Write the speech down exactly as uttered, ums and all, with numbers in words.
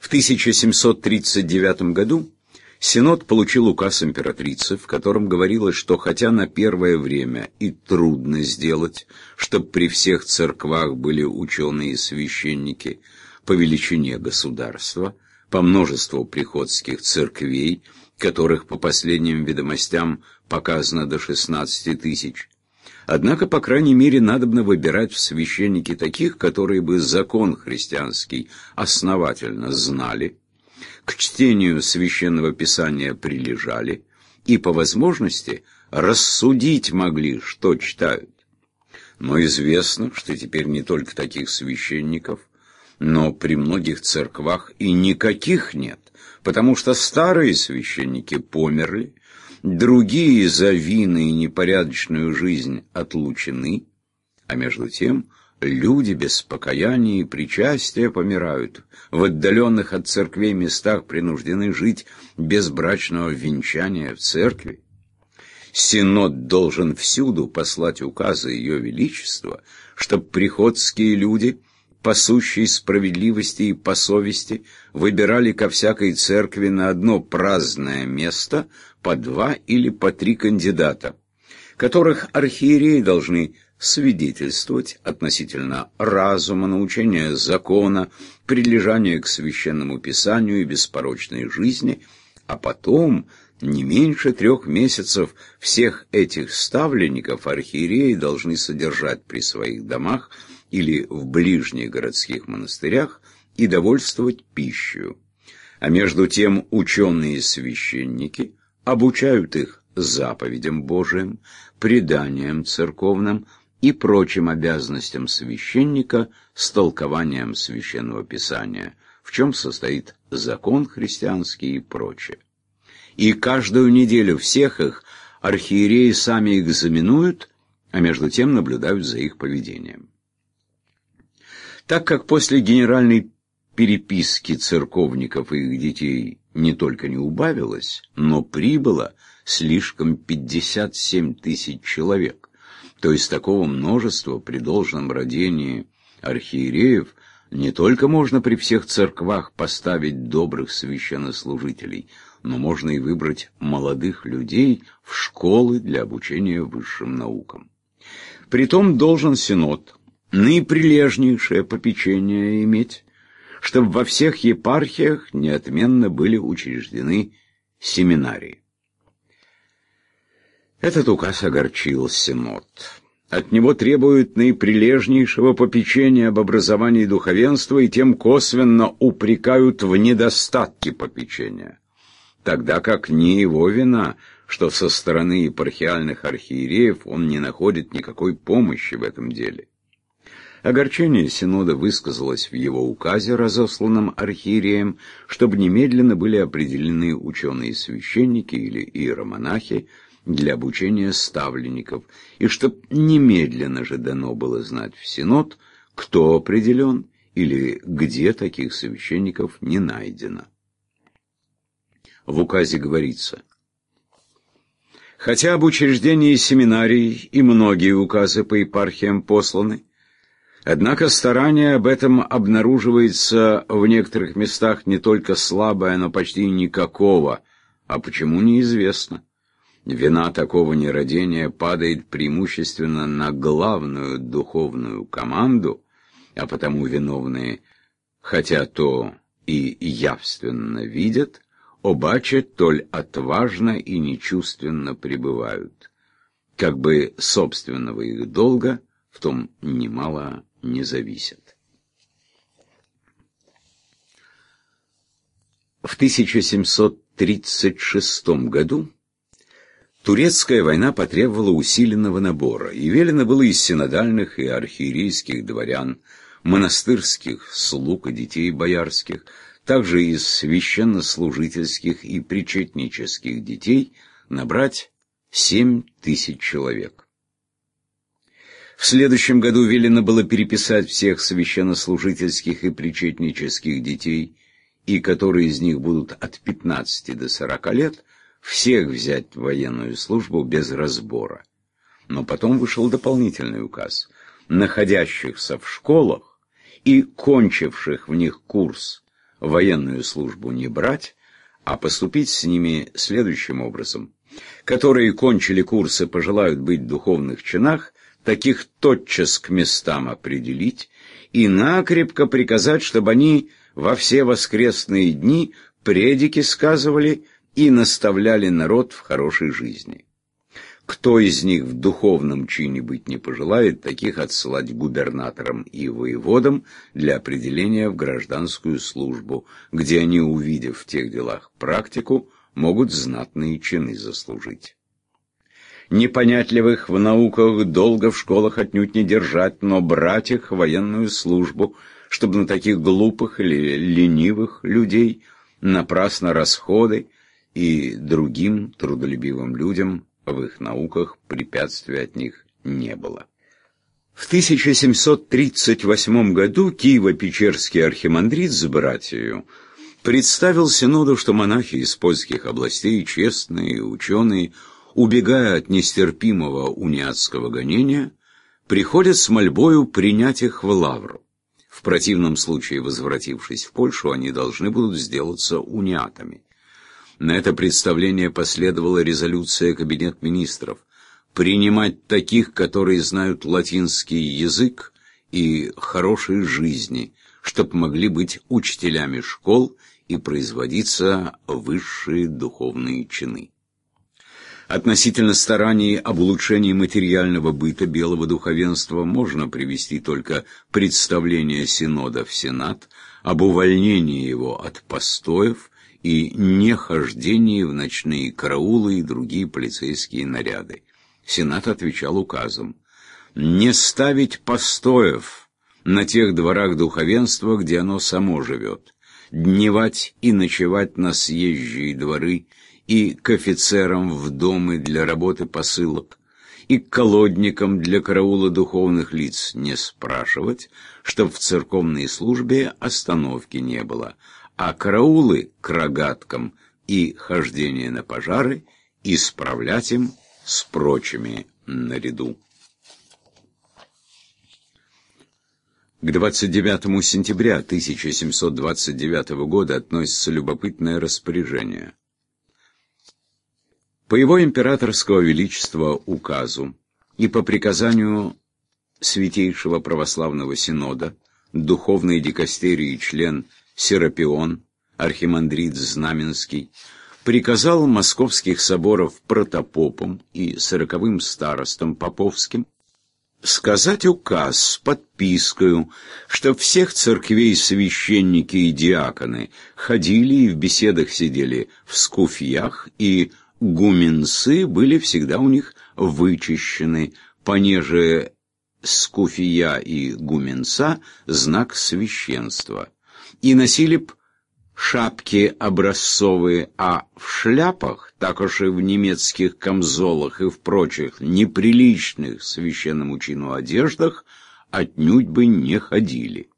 В тысяча семьсот тридцать девятом году Синод получил указ императрицы, в котором говорилось, что хотя на первое время и трудно сделать, чтобы при всех церквах были ученые и священники по величине государства, по множеству приходских церквей, которых по последним ведомостям показано до шестнадцати тысяч, однако, по крайней мере, надобно выбирать в священники таких, которые бы закон христианский основательно знали, к чтению священного писания прилежали и, по возможности, рассудить могли, что читают. Но известно, что теперь не только таких священников, но при многих церквах и никаких нет, потому что старые священники померли, другие за вины и непорядочную жизнь отлучены, а между тем люди без покаяния и причастия помирают, в отдаленных от церквей местах принуждены жить без брачного венчания в церкви. Синод должен всюду послать указы Ее Величества, чтобы приходские люди, пасущие справедливости и по совести, выбирали ко всякой церкви на одно праздное место по два или по три кандидата, которых архиереи должны свидетельствовать относительно разума, научения закона, прилежания к священному писанию и беспорочной жизни, а потом не меньше трех месяцев всех этих ставленников архиереи должны содержать при своих домах или в ближних городских монастырях и довольствовать пищей. А между тем ученые священники обучают их заповедям Божиим, преданиям церковным и прочим обязанностям священника с толкованием священного писания, в чем состоит закон христианский и прочее. И каждую неделю всех их архиереи сами экзаменуют, а между тем наблюдают за их поведением. Так как после генеральной переписки церковников и их детей не только не убавилось, но прибыло слишком пятьдесят семь тысяч человек, то есть такого множества при должном родении архиереев не только можно при всех церквах поставить добрых священнослужителей, но можно и выбрать молодых людей в школы для обучения высшим наукам. Притом должен Синод наиприлежнейшее попечение иметь, чтобы во всех епархиях неотменно были учреждены семинарии. Этот указ огорчил Синод. От него требуют наиприлежнейшего попечения об образовании духовенства и тем косвенно упрекают в недостатке попечения, тогда как не его вина, что со стороны епархиальных архиереев он не находит никакой помощи в этом деле. Огорчение Синода высказалось в его указе, разосланном архиереям, чтобы немедленно были определены ученые-священники или иеромонахи для обучения ставленников, и чтоб немедленно же дано было знать в Синод, кто определен или где таких священников не найдено. В указе говорится: хотя об учреждении семинарий и многие указы по епархиям посланы, однако старание об этом обнаруживается в некоторых местах не только слабое, но почти никакого, а почему неизвестно. Вина такого нерадения падает преимущественно на главную духовную команду, а потому виновные, хотя то и явственно видят, обаче толь отважно и нечувственно пребывают, как бы собственного их долга в том немало не зависит. В тысяча семьсот тридцать шестом году турецкая война потребовала усиленного набора, и велено было из синодальных и архиерейских дворян, монастырских слуг и детей боярских, также из священнослужительских и причетнических детей набрать семь тысяч человек. В следующем году велено было переписать всех священнослужительских и причетнических детей, и которые из них будут от пятнадцати до сорока лет, всех взять в военную службу без разбора. Но потом вышел дополнительный указ: находящихся в школах и кончивших в них курс военную службу не брать, а поступить с ними следующим образом. Которые кончили курсы, пожелают быть в духовных чинах, таких тотчас к местам определить и накрепко приказать, чтобы они во все воскресные дни предики сказывали и наставляли народ в хорошей жизни. Кто из них в духовном чине быть не пожелает, таких отсылать губернаторам и воеводам для определения в гражданскую службу, где они, увидев в тех делах практику, могут знатные чины заслужить. Непонятливых в науках долго в школах отнюдь не держать, но брать их в военную службу, чтобы на таких глупых или ленивых людей напрасно расходы и другим трудолюбивым людям в их науках препятствий от них не было. В тысяча семьсот тридцать восьмом году Киево-Печерский архимандрит с братьею представил Синоду, что монахи из польских областей, честные ученые, убегая от нестерпимого униатского гонения, приходят с мольбою принять их в лавру. В противном случае, возвратившись в Польшу, они должны будут сделаться униатами. На это представление последовала резолюция Кабинет министров принимать таких, которые знают латинский язык и хорошей жизни, чтобы могли быть учителями школ и производиться высшие духовные чины. Относительно стараний об улучшении материального быта белого духовенства можно привести только представление Синода в Сенат об увольнении его от постоев и нехождении в ночные караулы и другие полицейские наряды. Сенат отвечал указом не ставить постоев на тех дворах духовенства, где оно само живет, дневать и ночевать на съезжие дворы и к офицерам в домы для работы посылок, и к колодникам для караула духовных лиц не спрашивать, чтоб в церковной службе остановки не было, а караулы к рогаткам и хождение на пожары исправлять им с прочими наряду. К двадцать девятому сентября тысяча семьсот двадцать девятого года относится любопытное распоряжение. По его императорского величества указу и по приказанию Святейшего Православного Синода, духовный дикастерий и член Серапион, архимандрит Знаменский, приказал московских соборов протопопам и сороковым старостам поповским сказать указ с подпискою, что всех церквей священники и диаконы ходили и в беседах сидели в скуфьях, и гуменцы были всегда у них вычищены, понеже скуфия и гуменца — знак священства, и носили б шапки образцовые, а в шляпах, так уж и в немецких камзолах и в прочих неприличных священному чину одеждах отнюдь бы не ходили.